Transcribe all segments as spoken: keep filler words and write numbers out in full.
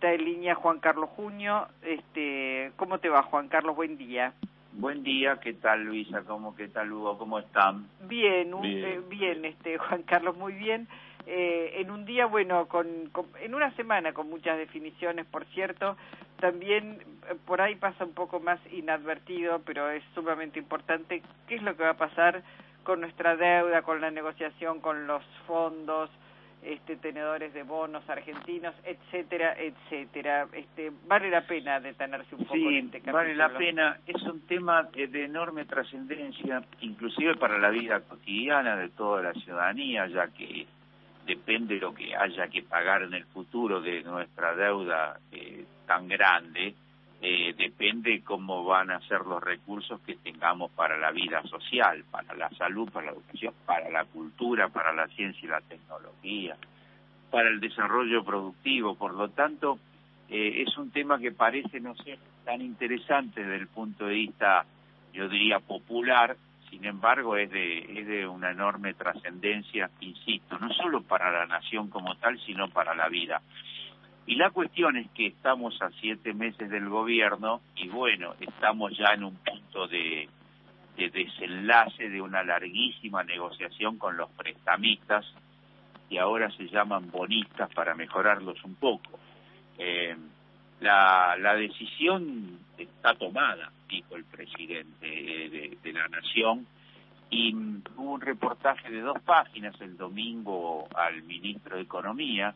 Está en línea Juan Carlos Junio. Este, ¿cómo te va, Juan Carlos? Buen día. Buen día, ¿qué tal, Luisa? ¿Cómo, qué tal, Hugo? ¿Cómo están? Bien, un, bien, eh, bien, este, Juan Carlos, muy bien. Eh, en un día, bueno, con, con, en una semana con muchas definiciones, por cierto, también eh, por ahí pasa un poco más inadvertido, pero es sumamente importante, qué es lo que va a pasar con nuestra deuda, con la negociación con los fondos, este, tenedores de bonos argentinos, etcétera, etcétera. Este, vale la pena detenerse un poco sí, en este capítulo. Vale la pena. Es un tema de enorme trascendencia, inclusive para la vida cotidiana de toda la ciudadanía, ya que depende de lo que haya que pagar en el futuro de nuestra deuda eh, tan grande, eh, depende cómo van a ser los recursos que tengamos para la vida social, para la salud, para la educación, para la cultura, para la ciencia y la tecnología, para el desarrollo productivo. Por lo tanto, eh, es un tema que parece no ser tan interesante desde el punto de vista, yo diría, popular. Sin embargo, es de, es de una enorme trascendencia, insisto, no solo para la nación como tal, sino para la vida. Y la cuestión es que estamos a siete meses del gobierno y bueno, estamos ya en un punto de, de desenlace de una larguísima negociación con los prestamistas, y ahora se llaman bonistas para mejorarlos un poco. Eh, la, la decisión está tomada, dijo el presidente de, de la Nación, y hubo un reportaje de dos páginas el domingo al ministro de Economía,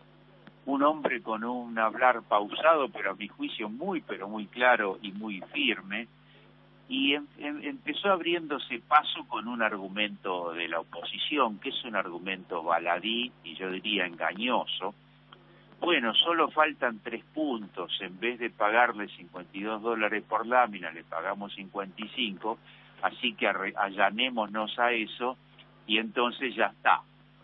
un hombre con un hablar pausado, pero a mi juicio muy, pero muy claro y muy firme, y em, em, empezó abriéndose paso con un argumento de la oposición, que es un argumento baladí y yo diría engañoso. Bueno, solo faltan tres puntos, en vez de pagarle cincuenta y dos dólares por lámina, le pagamos cincuenta y cinco, así que allanémonos a eso y entonces ya está.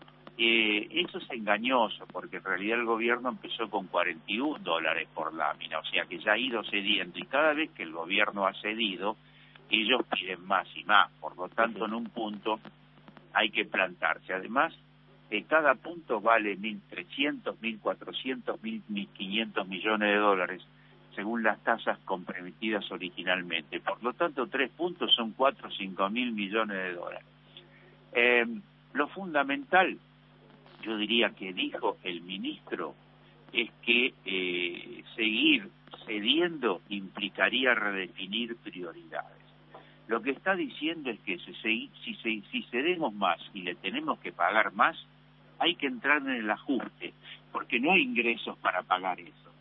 Eh, eso es engañoso, porque en realidad el gobierno empezó con cuarenta y un dólares por lámina, o sea que ya ha ido cediendo, y cada vez que el gobierno ha cedido, ellos piden más y más. Por lo tanto, en un punto hay que plantarse. Además, eh, cada punto vale mil trescientos, mil cuatrocientos, mil quinientos millones de dólares, según las tasas comprometidas originalmente. Por lo tanto, tres puntos son cuatro o cinco mil millones de dólares. Eh, lo fundamental, yo diría que dijo el ministro, es que eh, seguir cediendo implicaría redefinir prioridades. Lo que está diciendo es que si, si, si, si cedemos más y le tenemos que pagar más, hay que entrar en el ajuste, porque no hay ingresos para pagar eso.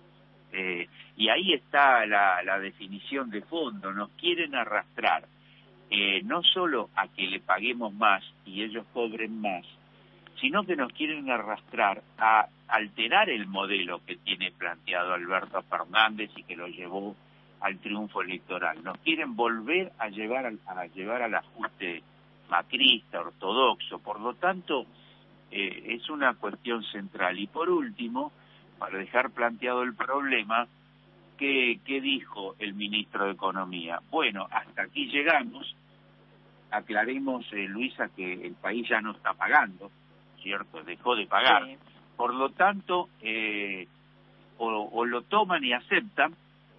Eh, y ahí está la, la definición de fondo. Nos quieren arrastrar eh, no solo a que le paguemos más y ellos cobren más, sino que nos quieren arrastrar a alterar el modelo que tiene planteado Alberto Fernández y que lo llevó al triunfo electoral. Nos quieren volver a llevar al, a llevar al ajuste macrista, ortodoxo. Por lo tanto, eh, es una cuestión central. Y por último, para dejar planteado el problema, ¿qué, qué dijo el ministro de Economía? Bueno, hasta aquí llegamos. Aclaremos, eh, Luisa, que el país ya no está pagando, ¿cierto? Dejó de pagar. Sí. Por lo tanto, eh, o, o lo toman y aceptan,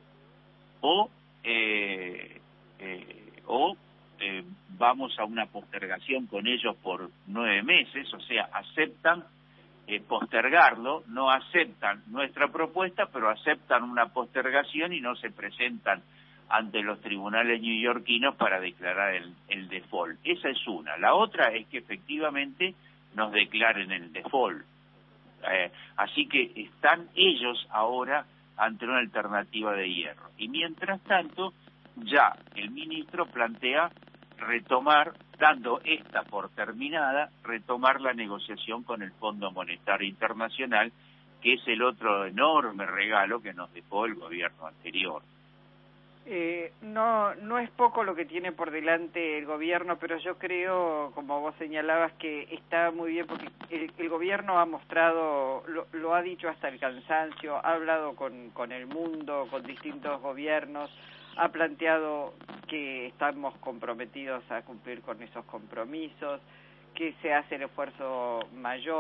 o eh, eh, o eh, vamos a una postergación con ellos por nueve meses, o sea, aceptan eh, postergarlo, no aceptan nuestra propuesta, pero aceptan una postergación y no se presentan ante los tribunales neoyorquinos para declarar el, el default. Esa es una. La otra es que efectivamente nos declaren el default. Eh, así que están ellos ahora ante una alternativa de hierro. Y mientras tanto, ya el ministro plantea retomar, dando esta por terminada, retomar la negociación con el Fondo Monetario Internacional, que es el otro enorme regalo que nos dejó el gobierno anterior. Eh, no, no es poco lo que tiene por delante el gobierno, pero yo creo, como vos señalabas, que está muy bien porque el, el gobierno ha mostrado, lo, lo ha dicho hasta el cansancio, ha hablado con, con el mundo, con distintos gobiernos, ha planteado que estamos comprometidos a cumplir con esos compromisos, que se hace el esfuerzo mayor,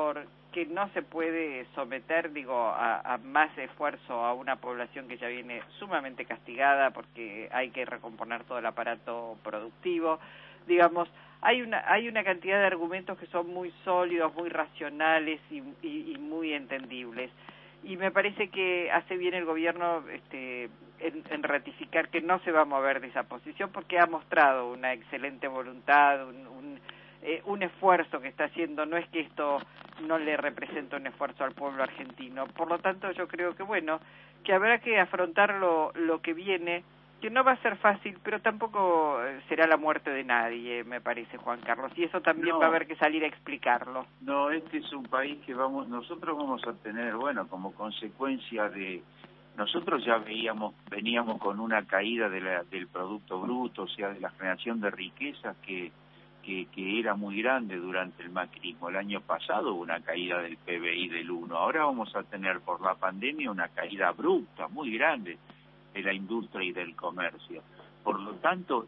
que no se puede someter, digo, a, a más esfuerzo a una población que ya viene sumamente castigada porque hay que recomponer todo el aparato productivo. Digamos, hay una hay una cantidad de argumentos que son muy sólidos, muy racionales y, y, y muy entendibles. Y me parece que hace bien el gobierno este, en, en ratificar que no se va a mover de esa posición porque ha mostrado una excelente voluntad, un, un, eh, un esfuerzo que está haciendo. No es que esto no le representa un esfuerzo al pueblo argentino. Por lo tanto, yo creo que, bueno, que habrá que afrontar lo, lo que viene, que no va a ser fácil, pero tampoco será la muerte de nadie, me parece, Juan Carlos, y eso también No, va a haber que salir a explicarlo. no, este es un país que vamos, nosotros vamos a tener, bueno, como consecuencia de, nosotros ya veíamos, veníamos con una caída de la, del Producto Bruto, o sea, de la generación de riquezas que, que, que era muy grande durante el macrismo. El año pasado hubo una caída del P B I del uno, ahora vamos a tener por la pandemia una caída abrupta, muy grande, de la industria y del comercio. Por lo tanto,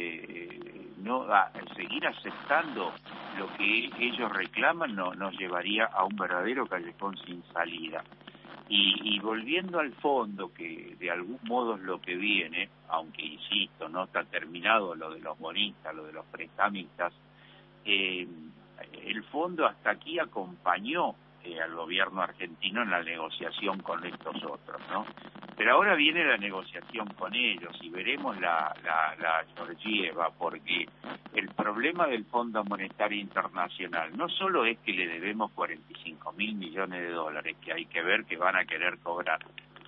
eh, no a, seguir aceptando lo que ellos reclaman no, nos llevaría a un verdadero callejón sin salida. Y, y volviendo al fondo, que de algún modo es lo que viene, aunque insisto, no está terminado lo de los bonistas, lo de los prestamistas, eh, el fondo hasta aquí acompañó eh, al gobierno argentino en la negociación con estos otros, ¿no? Pero ahora viene la negociación con ellos y veremos la, la, la Georgieva, porque el problema del Fondo Monetario Internacional no solo es que le debemos cuarenta y cinco mil millones de dólares, que hay que ver que van a querer cobrar,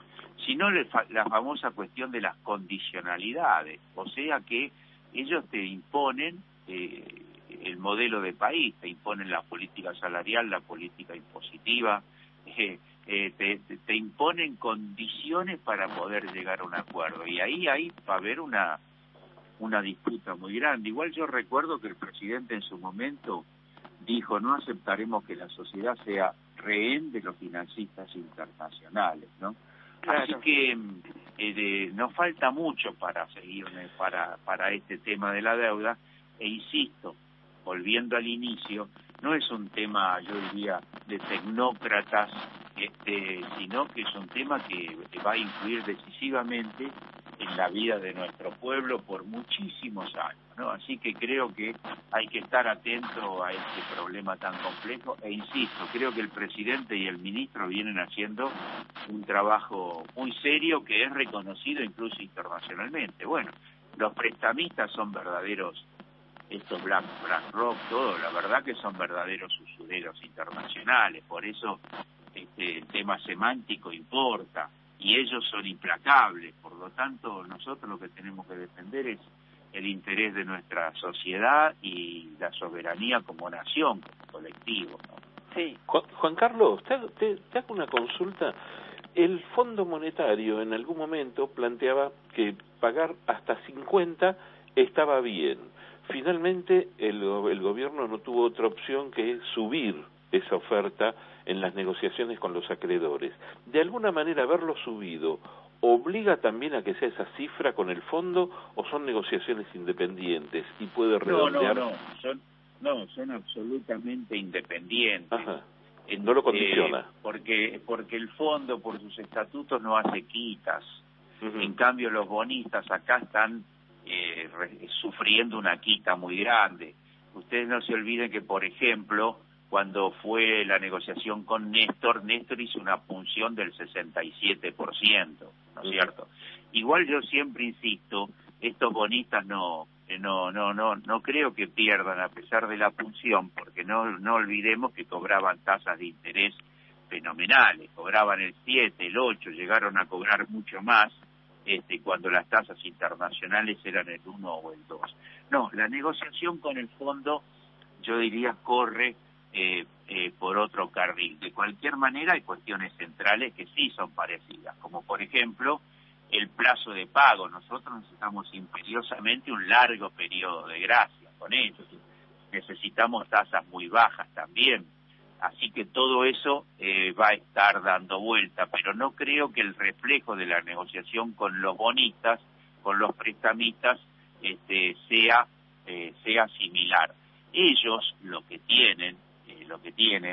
sino la famosa cuestión de las condicionalidades, o sea que ellos te imponen eh, el modelo de país, te imponen la política salarial, la política impositiva, eh, eh, te, te imponen condiciones para poder llegar a un acuerdo, y ahí ahí va a haber una una disputa muy grande. Igual yo recuerdo que el presidente en su momento dijo: no aceptaremos que la sociedad sea rehén de los financistas internacionales, ¿no? Claro. Así que eh, de, nos falta mucho para seguir para para este tema de la deuda, e insisto, volviendo al inicio, no es un tema, yo diría, de tecnócratas, este, sino que es un tema que, que va a influir decisivamente en la vida de nuestro pueblo por muchísimos años, ¿no? Así que creo que hay que estar atento a este problema tan complejo, e insisto, creo que el presidente y el ministro vienen haciendo un trabajo muy serio que es reconocido incluso internacionalmente. Bueno, los prestamistas son verdaderos, estos Black, Black Rock, todo, la verdad que son verdaderos usureros internacionales, por eso este, el tema semántico importa, y ellos son implacables. Por lo tanto, nosotros lo que tenemos que defender es el interés de nuestra sociedad y la soberanía como nación, como colectivo, ¿no? Sí. Juan, Juan Carlos, te, te, te hago una consulta. El Fondo Monetario en algún momento planteaba que pagar hasta cincuenta estaba bien. Finalmente el, el gobierno no tuvo otra opción que subir esa oferta en las negociaciones con los acreedores. De alguna manera, haberlo subido obliga también a que sea esa cifra con el fondo, o son negociaciones independientes y puede redondear. No, no, no, son, no, son absolutamente independientes. Ajá. No lo condiciona. Eh, porque, porque el fondo, por sus estatutos, no hace quitas. Uh-huh. En cambio, los bonistas acá están eh, re, sufriendo una quita muy grande. Ustedes no se olviden que, por ejemplo, cuando fue la negociación con Néstor, Néstor hizo una punción del sesenta y siete por ciento, ¿no es cierto? Igual yo siempre insisto, estos bonistas no no no no no creo que pierdan a pesar de la punción, porque no no olvidemos que cobraban tasas de interés fenomenales, cobraban el siete, el ocho, llegaron a cobrar mucho más este cuando las tasas internacionales eran el uno o el dos. No, la negociación con el fondo, yo diría, corre Eh, eh, por otro carril. De cualquier manera, hay cuestiones centrales que sí son parecidas, como por ejemplo el plazo de pago. Nosotros necesitamos imperiosamente un largo periodo de gracia con ellos, necesitamos tasas muy bajas también, así que todo eso eh, va a estar dando vuelta, pero no creo que el reflejo de la negociación con los bonistas, con los prestamistas, este, sea, eh, sea similar. Ellos lo que tienen lo que tienen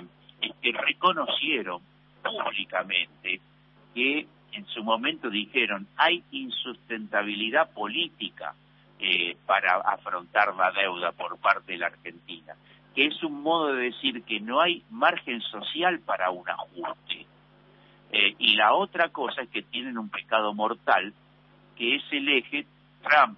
este, reconocieron públicamente que en su momento dijeron hay insustentabilidad política eh, para afrontar la deuda por parte de la Argentina, que es un modo de decir que no hay margen social para un ajuste. Eh, y la otra cosa es que tienen un pecado mortal, que es el eje Trump,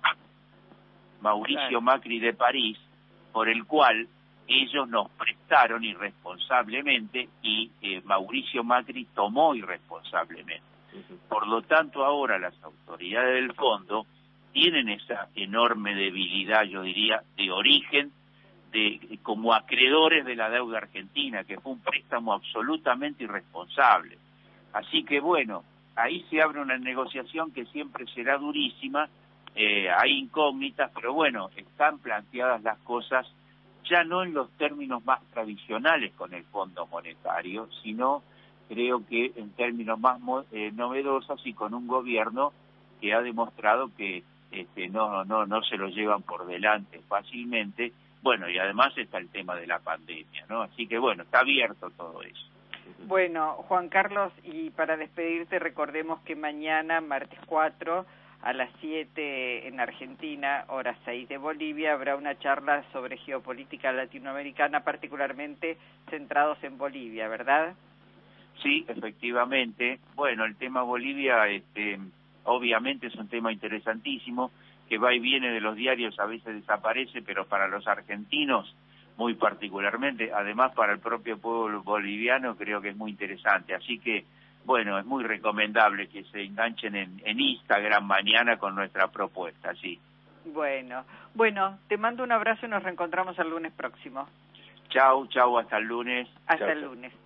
Mauricio claro. Macri de París, por el cual ellos nos prestaron irresponsablemente y eh, Mauricio Macri tomó irresponsablemente. Por lo tanto, ahora las autoridades del fondo tienen esa enorme debilidad, yo diría, de origen, de, de como acreedores de la deuda argentina, que fue un préstamo absolutamente irresponsable. Así que bueno, ahí se abre una negociación que siempre será durísima, eh, hay incógnitas, pero bueno, están planteadas las cosas ya no en los términos más tradicionales con el Fondo Monetario, sino creo que en términos más eh, novedosos y con un gobierno que ha demostrado que este, no, no, no se lo llevan por delante fácilmente. Bueno, y además está el tema de la pandemia, ¿no? Así que bueno, está abierto todo eso. Bueno, Juan Carlos, y para despedirte recordemos que mañana, martes cuatro, a las siete en Argentina, hora seis de Bolivia, habrá una charla sobre geopolítica latinoamericana, particularmente centrados en Bolivia, ¿verdad? Sí, efectivamente. Bueno, el tema Bolivia, este, obviamente es un tema interesantísimo, que va y viene de los diarios, a veces desaparece, pero para los argentinos muy particularmente, además para el propio pueblo boliviano creo que es muy interesante, así que bueno, es muy recomendable que se enganchen en, en Instagram mañana con nuestra propuesta, sí. Bueno, bueno, te mando un abrazo y nos reencontramos el lunes próximo. Chau, chau, hasta el lunes. Hasta chau, el chau. lunes.